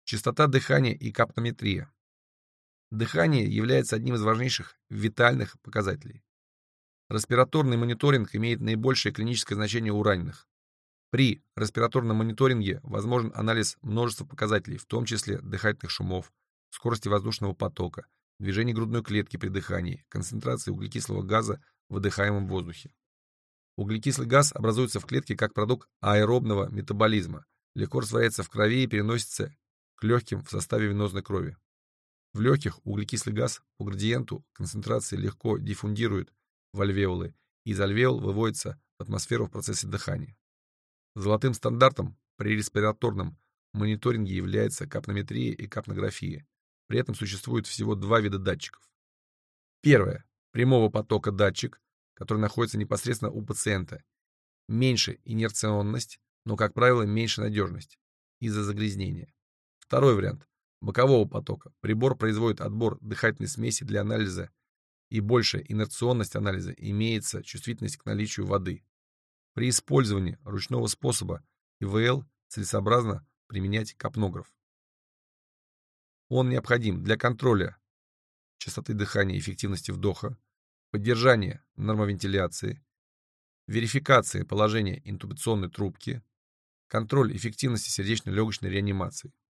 Частота дыхания и капнометрия. Дыхание является одним из важнейших витальных показателей. Респираторный мониторинг имеет наибольшее клиническое значение у раненых. При респираторном мониторинге возможен анализ множества показателей, в том числе дыхательных шумов, скорости воздушного потока, движений грудной клетки при дыхании, концентрации углекислого газа в выдыхаемом воздухе. Углекислый газ образуется в клетке как продукт аэробного метаболизма, легко растворяется в крови и переносится к легким в составе венозной крови. В легких углекислый газ по градиенту концентрации легко диффундирует в альвеолы и из альвеол выводится в атмосферу в процессе дыхания. Золотым стандартом при респираторном мониторинге является капнометрия и капнография. При этом существует всего два вида датчиков. Первое. Прямого потока датчик, который находится непосредственно у пациента. Меньше инерционность, но, как правило, меньше надежность из-за загрязнения. Второй вариант. Бокового потока. Прибор производит отбор дыхательной смеси для анализа, и большая инерционность анализа имеется чувствительность к наличию воды. При использовании ручного способа ИВЛ целесообразно применять капнограф. Он необходим для контроля частоты дыхания и эффективности вдоха, поддержания нормовентиляции, верификации положения интубационной трубки, контроль эффективности сердечно-легочной реанимации.